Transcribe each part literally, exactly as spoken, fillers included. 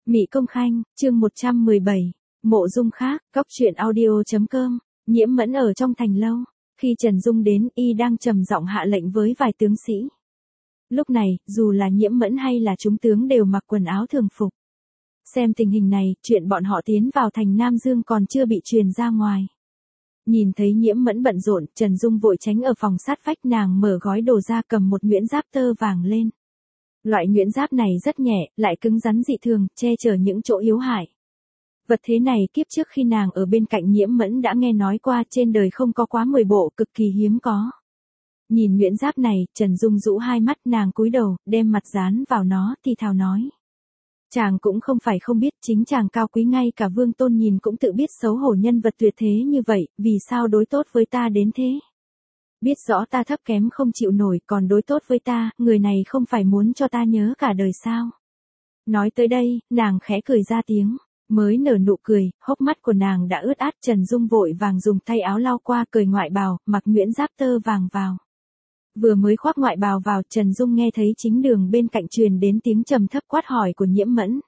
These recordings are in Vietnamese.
Mị Công Khanh, chương một trăm mười bảy, Mộ Dung Khác, Cóc truyện audio chấm com, Nhiễm Mẫn ở trong thành lâu. Khi Trần Dung đến, y đang trầm giọng hạ lệnh với vài tướng sĩ. Lúc này, dù là Nhiễm Mẫn hay là chúng tướng đều mặc quần áo thường phục. Xem tình hình này, chuyện bọn họ tiến vào thành Nam Dương còn chưa bị truyền ra ngoài. Nhìn thấy Nhiễm Mẫn bận rộn, Trần Dung vội tránh ở phòng sát vách, nàng mở gói đồ ra cầm một nhuyễn giáp tơ vàng lên. Loại nhuyễn giáp này rất nhẹ, lại cứng rắn dị thường, che chở những chỗ yếu hại. Vật thế này kiếp trước khi nàng ở bên cạnh Nhiễm Mẫn đã nghe nói qua, trên đời không có quá mười bộ, cực kỳ hiếm có. Nhìn nhuyễn giáp này, Trần Dung rũ hai mắt, nàng cúi đầu, đem mặt dán vào nó, thì thào nói. Chàng cũng không phải không biết, chính chàng cao quý, ngay cả Vương Tôn nhìn cũng tự biết xấu hổ, nhân vật tuyệt thế như vậy, vì sao đối tốt với ta đến thế? Biết rõ ta thấp kém không chịu nổi, còn đối tốt với ta, người này không phải muốn cho ta nhớ cả đời sao? Nói tới đây, nàng khẽ cười ra tiếng, mới nở nụ cười, hốc mắt của nàng đã ướt át. Trần Dung vội vàng dùng tay áo lau qua, cởi ngoại bào, mặc nhuyễn giáp tơ vàng vào. Vừa mới khoác ngoại bào vào, Trần Dung nghe thấy chính đường bên cạnh truyền đến tiếng trầm thấp quát hỏi của Nhiễm Mẫn.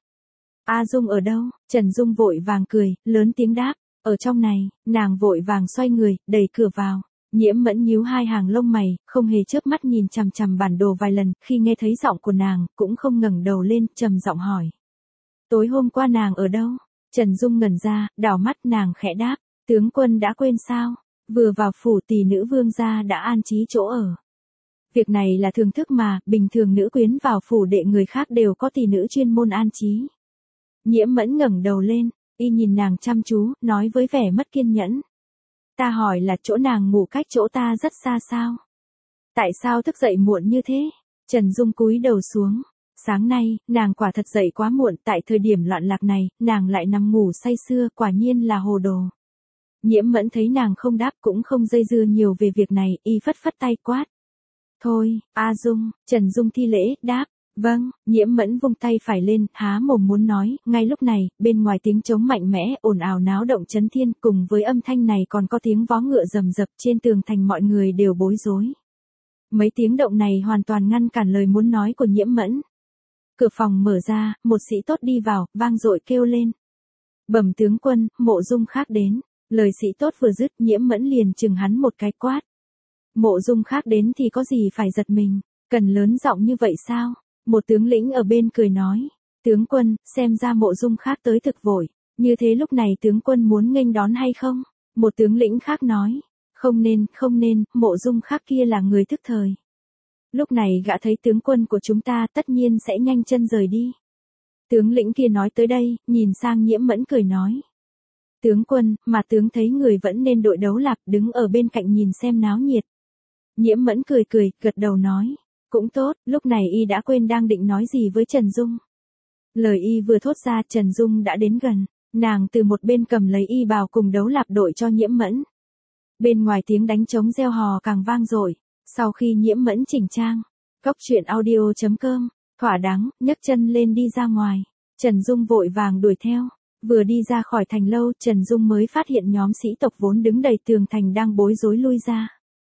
A Dung ở đâu? Trần Dung vội vàng cười, lớn tiếng đáp, ở trong này. Nàng vội vàng xoay người, đẩy cửa vào. Nhiễm Mẫn nhíu hai hàng lông mày, không hề chớp mắt nhìn chằm chằm bản đồ vài lần, khi nghe thấy giọng của nàng, cũng không ngẩng đầu lên, trầm giọng hỏi. Tối hôm qua nàng ở đâu? Trần Dung ngẩn ra, đảo mắt, nàng khẽ đáp, tướng quân đã quên sao? Vừa vào phủ tỷ nữ vương gia đã an trí chỗ ở. Việc này là thường thức mà, bình thường nữ quyến vào phủ đệ người khác đều có tỷ nữ chuyên môn an trí. Nhiễm Mẫn ngẩng đầu lên, y nhìn nàng chăm chú, nói với vẻ mất kiên nhẫn. Ta hỏi là chỗ nàng ngủ cách chỗ ta rất xa sao? Tại sao thức dậy muộn như thế? Trần Dung cúi đầu xuống. Sáng nay, nàng quả thật dậy quá muộn, tại thời điểm loạn lạc này, nàng lại nằm ngủ say sưa, quả nhiên là hồ đồ. Nhiễm Mẫn thấy nàng không đáp, cũng không dây dưa nhiều về việc này, y phất phất tay quát. Thôi, A Dung. Trần Dung thi lễ, đáp. Vâng. Nhiễm Mẫn vung tay phải lên, há mồm muốn nói. Ngay lúc này, bên ngoài tiếng trống mạnh mẽ, ồn ào náo động chấn thiên, cùng với âm thanh này còn có tiếng vó ngựa rầm rập, trên tường thành mọi người đều bối rối. Mấy tiếng động này hoàn toàn ngăn cản lời muốn nói của Nhiễm Mẫn. Cửa phòng mở ra, một sĩ tốt đi vào, vang dội kêu lên. Bẩm tướng quân, Mộ Dung Khác đến. Lời sĩ tốt vừa dứt, Nhiễm Mẫn liền chừng hắn một cái quát. Mộ Dung Khác đến thì có gì phải giật mình, cần lớn giọng như vậy sao? Một tướng lĩnh ở bên cười nói. Tướng quân, xem ra Mộ Dung Khác tới thực vội, như thế lúc này tướng quân muốn nghênh đón hay không? Một tướng lĩnh khác nói. Không nên, không nên, Mộ Dung Khác kia là người thức thời. Lúc này gã thấy tướng quân của chúng ta tất nhiên sẽ nhanh chân rời đi. Tướng lĩnh kia nói tới đây, nhìn sang Nhiễm Mẫn cười nói. Tướng quân, mà tướng thấy người vẫn nên đội đấu lạc, đứng ở bên cạnh nhìn xem náo nhiệt. Nhiễm Mẫn cười cười, gật đầu nói. Cũng tốt, lúc này y đã quên đang định nói gì với Trần Dung. Lời y vừa thốt ra, Trần Dung đã đến gần, nàng từ một bên cầm lấy y bào cùng đấu lạp đội cho Nhiễm Mẫn. Bên ngoài tiếng đánh trống reo hò càng vang dội. Sau khi Nhiễm Mẫn chỉnh trang, Cóc truyện audio chấm com, thỏa đáng, nhấc chân lên đi ra ngoài. Trần Dung vội vàng đuổi theo. Vừa đi ra khỏi thành lâu, Trần Dung mới phát hiện nhóm sĩ tộc vốn đứng đầy tường thành đang bối rối lui ra.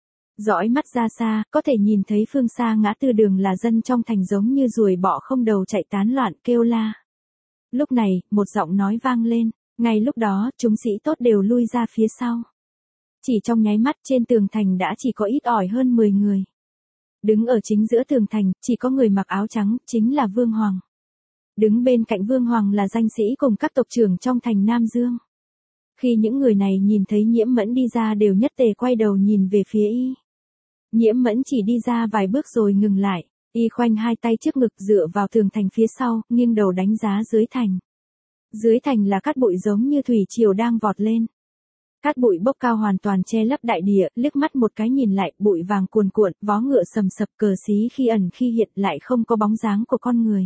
Dõi mắt ra xa, có thể nhìn thấy phương xa ngã tư đường là dân trong thành giống như ruồi bọ không đầu chạy tán loạn kêu la. Lúc này, một giọng nói vang lên, ngay lúc đó, chúng sĩ tốt đều lui ra phía sau. Chỉ trong nháy mắt, trên tường thành đã chỉ có ít ỏi hơn mười người. Đứng ở chính giữa tường thành, chỉ có người mặc áo trắng, chính là Vương Hoàng. Đứng bên cạnh Vương Hoàng là danh sĩ cùng các tộc trưởng trong thành Nam Dương. Khi những người này nhìn thấy Nhiễm Mẫn đi ra đều nhất tề quay đầu nhìn về phía y. Nhiễm Mẫn chỉ đi ra vài bước rồi ngừng lại, y khoanh hai tay trước ngực dựa vào tường thành phía sau, nghiêng đầu đánh giá dưới thành. Dưới thành là cát bụi giống như thủy triều đang vọt lên. Cát bụi bốc cao hoàn toàn che lấp đại địa, liếc mắt một cái nhìn lại, bụi vàng cuồn cuộn, vó ngựa sầm sập, cờ xí khi ẩn khi hiện, lại không có bóng dáng của con người.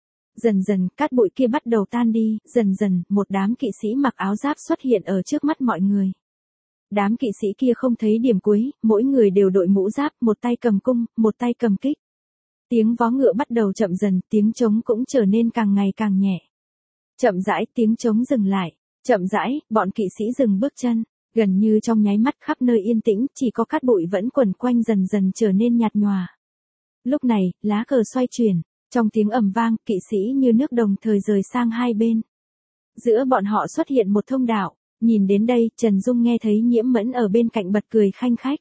Dần dần, cát bụi kia bắt đầu tan đi, dần dần, một đám kỵ sĩ mặc áo giáp xuất hiện ở trước mắt mọi người. Đám kỵ sĩ kia không thấy điểm cuối, mỗi người đều đội mũ giáp, một tay cầm cung, một tay cầm kích. Tiếng vó ngựa bắt đầu chậm dần, tiếng trống cũng trở nên càng ngày càng nhẹ. Chậm rãi, tiếng trống dừng lại. Chậm rãi, bọn kỵ sĩ dừng bước chân. Gần như trong nháy mắt, khắp nơi yên tĩnh, chỉ có cát bụi vẫn quẩn quanh, dần dần trở nên nhạt nhòa. Lúc này, lá cờ xoay chuyển. Trong tiếng ầm vang, kỵ sĩ như nước đồng thời rời sang hai bên. Giữa bọn họ xuất hiện một thông đạo, nhìn đến đây, Trần Dung nghe thấy Nhiễm Mẫn ở bên cạnh bật cười khanh khách.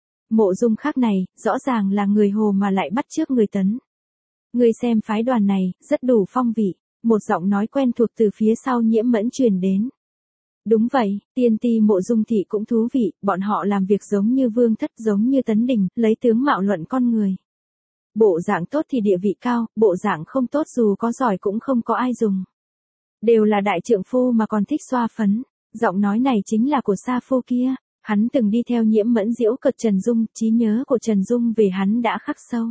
Mộ Dung Khác này, rõ ràng là người Hồ mà lại bắt chước người Tấn. Người xem phái đoàn này, rất đủ phong vị, một giọng nói quen thuộc từ phía sau Nhiễm Mẫn truyền đến. Đúng vậy, tiên ti Mộ Dung thị cũng thú vị, bọn họ làm việc giống như Vương Thất, giống như Tấn Đình, lấy tướng mạo luận con người. Bộ dạng tốt thì địa vị cao, bộ dạng không tốt dù có giỏi cũng không có ai dùng. Đều là đại trượng phu mà còn thích xoa phấn. Giọng nói này chính là của Sa Phu kia. Hắn từng đi theo Nhiễm Mẫn giễu cợt Trần Dung, trí nhớ của Trần Dung về hắn đã khắc sâu.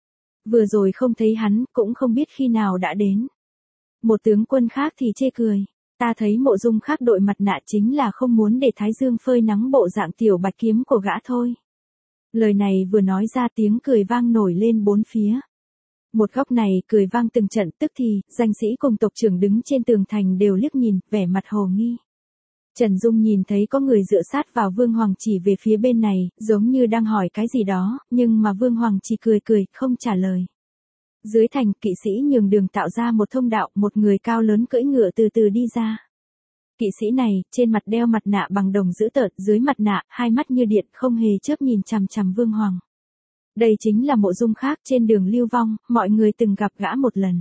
Vừa rồi không thấy hắn, cũng không biết khi nào đã đến. Một tướng quân khác thì chê cười. Ta thấy Mộ Dung Khác đội mặt nạ chính là không muốn để Thái Dương phơi nắng bộ dạng tiểu bạch kiếm của gã thôi. Lời này vừa nói ra tiếng cười vang nổi lên bốn phía. Một góc này cười vang từng trận, tức thì, danh sĩ cùng tộc trưởng đứng trên tường thành đều liếc nhìn, vẻ mặt hồ nghi. Trần Dung nhìn thấy có người dựa sát vào Vương Hoàng chỉ về phía bên này, giống như đang hỏi cái gì đó, nhưng mà Vương Hoàng chỉ cười cười, không trả lời. Dưới thành, kỵ sĩ nhường đường tạo ra một thông đạo, một người cao lớn cưỡi ngựa từ từ đi ra. Kỵ sĩ này, trên mặt đeo mặt nạ bằng đồng dữ tợn, dưới mặt nạ, hai mắt như điện, không hề chớp nhìn chằm chằm Vương Hoàng. Đây chính là Mộ Dung Khác trên đường lưu vong, mọi người từng gặp gã một lần.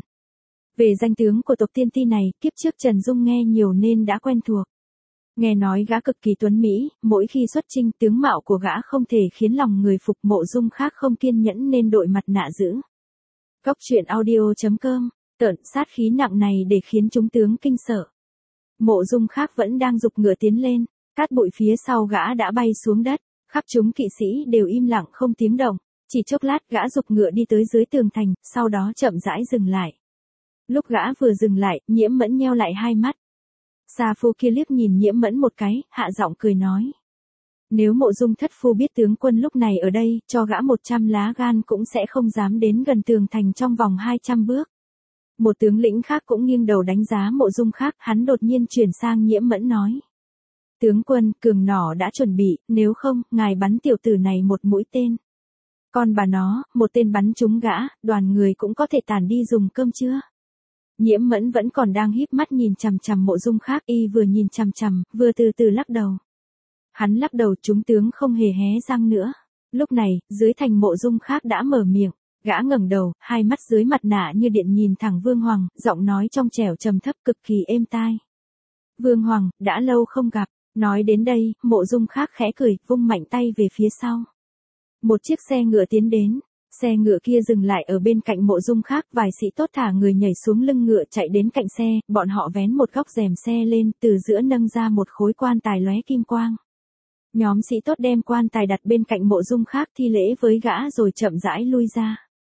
Về danh tướng của tộc tiên ti này, kiếp trước Trần Dung nghe nhiều nên đã quen thuộc. Nghe nói gã cực kỳ tuấn mỹ, mỗi khi xuất chinh tướng mạo của gã không thể khiến lòng người phục. Mộ Dung Khác không kiên nhẫn nên đội mặt nạ giữ. Cốc truyện audio chấm com, tợn sát khí nặng này để khiến chúng tướng kinh sợ. Mộ Dung Khác vẫn đang giục ngựa tiến lên, cát bụi phía sau gã đã bay xuống đất, khắp chúng kỵ sĩ đều im lặng không tiếng động. Chỉ chốc lát gã giục ngựa đi tới dưới tường thành, sau đó chậm rãi dừng lại. Lúc gã vừa dừng lại, Nhiễm Mẫn nheo lại hai mắt. Sa Phu kia liếc nhìn Nhiễm Mẫn một cái, hạ giọng cười nói. Nếu Mộ Dung thất phu biết tướng quân lúc này ở đây, cho gã một trăm lá gan cũng sẽ không dám đến gần tường thành trong vòng hai trăm bước. Một tướng lĩnh khác cũng nghiêng đầu đánh giá Mộ Dung Khác, hắn đột nhiên chuyển sang Nhiễm Mẫn nói. Tướng quân, cường nỏ đã chuẩn bị, nếu không, ngài bắn tiểu tử này một mũi tên. Còn bà nó, một tên bắn trúng gã, đoàn người cũng có thể tản đi dùng cơm chưa? Nhiễm Mẫn vẫn còn đang híp mắt nhìn chằm chằm Mộ Dung Khác, y vừa nhìn chằm chằm, vừa từ từ lắc đầu. Hắn lắc đầu, chúng tướng không hề hé răng nữa. Lúc này, dưới thành Mộ Dung Khác đã mở miệng, gã ngẩng đầu, hai mắt dưới mặt nạ như điện nhìn thẳng Vương Hoàng, giọng nói trong trẻo trầm thấp cực kỳ êm tai. Vương Hoàng, đã lâu không gặp. Nói đến đây, Mộ Dung Khác khẽ cười, vung mạnh tay về phía sau. Một chiếc xe ngựa tiến đến, xe ngựa kia dừng lại ở bên cạnh Mộ Dung Khác, vài sĩ tốt thả người nhảy xuống lưng ngựa chạy đến cạnh xe, bọn họ vén một góc rèm xe lên, từ giữa nâng ra một khối quan tài lóe kim quang. Nhóm sĩ tốt đem quan tài đặt bên cạnh Mộ Dung Khác thi lễ với gã rồi chậm rãi lui ra.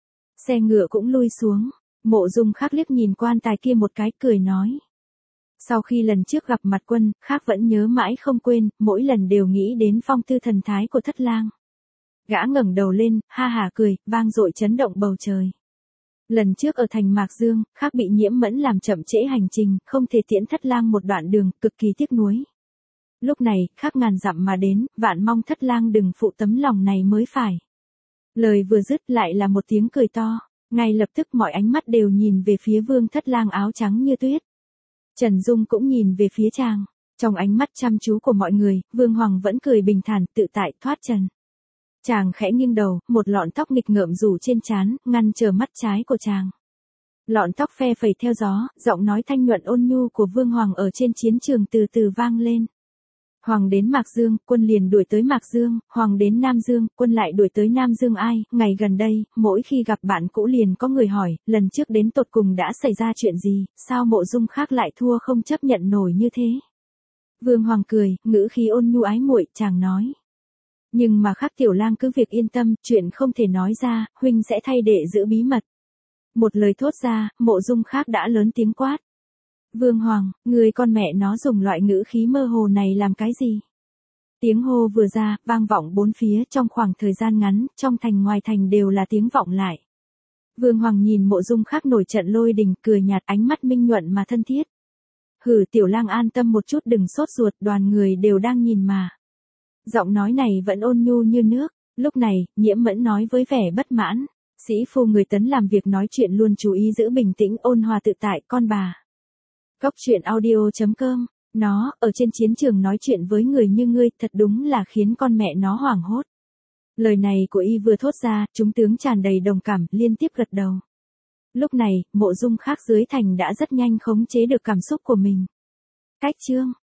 Xe ngựa cũng lui xuống, Mộ Dung Khác liếc nhìn quan tài kia một cái, cười nói. Sau khi lần trước gặp mặt quân, Khác vẫn nhớ mãi không quên, mỗi lần đều nghĩ đến phong tư thần thái của thất lang. Gã ngẩng đầu lên, ha hả cười, vang dội chấn động bầu trời. Lần trước ở thành Mạc Dương, Khác bị Nhiễm Mẫn làm chậm trễ hành trình, không thể tiễn thất lang một đoạn đường, cực kỳ tiếc nuối. Lúc này, Khác ngàn dặm mà đến, vạn mong thất lang đừng phụ tấm lòng này mới phải. Lời vừa dứt lại là một tiếng cười to, ngay lập tức mọi ánh mắt đều nhìn về phía Vương Thất Lang áo trắng như tuyết. Trần Dung cũng nhìn về phía chàng, trong ánh mắt chăm chú của mọi người, Vương Hoàng vẫn cười bình thản, tự tại, thoát trần. Chàng khẽ nghiêng đầu, một lọn tóc nghịch ngợm rủ trên trán, ngăn trở mắt trái của chàng. Lọn tóc phe phẩy theo gió, giọng nói thanh nhuận ôn nhu của Vương Hoàng ở trên chiến trường từ từ vang lên. Hoàng đến Mạc Dương, quân liền đuổi tới Mạc Dương, Hoàng đến Nam Dương, quân lại đuổi tới Nam Dương ai, ngày gần đây, mỗi khi gặp bạn cũ liền có người hỏi, lần trước đến tột cùng đã xảy ra chuyện gì, sao Mộ Dung Khác lại thua không chấp nhận nổi như thế. Vương Hoàng cười, ngữ khí ôn nhu ái muội, chàng nói. Nhưng mà Khác tiểu lang cứ việc yên tâm, chuyện không thể nói ra, huynh sẽ thay đệ giữ bí mật. Một lời thốt ra, Mộ Dung Khác đã lớn tiếng quát. Vương Hoàng, người con mẹ nó dùng loại ngữ khí mơ hồ này làm cái gì? Tiếng hô vừa ra, vang vọng bốn phía trong khoảng thời gian ngắn, trong thành ngoài thành đều là tiếng vọng lại. Vương Hoàng nhìn Mộ Dung Khác nổi trận lôi đình, cười nhạt, ánh mắt minh nhuận mà thân thiết. Hử, tiểu lang an tâm một chút, đừng sốt ruột, đoàn người đều đang nhìn mà. Giọng nói này vẫn ôn nhu như nước. Lúc này, Nhiễm Mẫn nói với vẻ bất mãn. Sĩ phu người Tấn làm việc nói chuyện luôn chú ý giữ bình tĩnh ôn hòa tự tại con bà. Góc truyện audio chấm com. Nó, ở trên chiến trường nói chuyện với người như ngươi thật đúng là khiến con mẹ nó hoảng hốt. Lời này của y vừa thốt ra, chúng tướng tràn đầy đồng cảm, liên tiếp gật đầu. Lúc này, Mộ Dung Khác dưới thành đã rất nhanh khống chế được cảm xúc của mình. Cách chương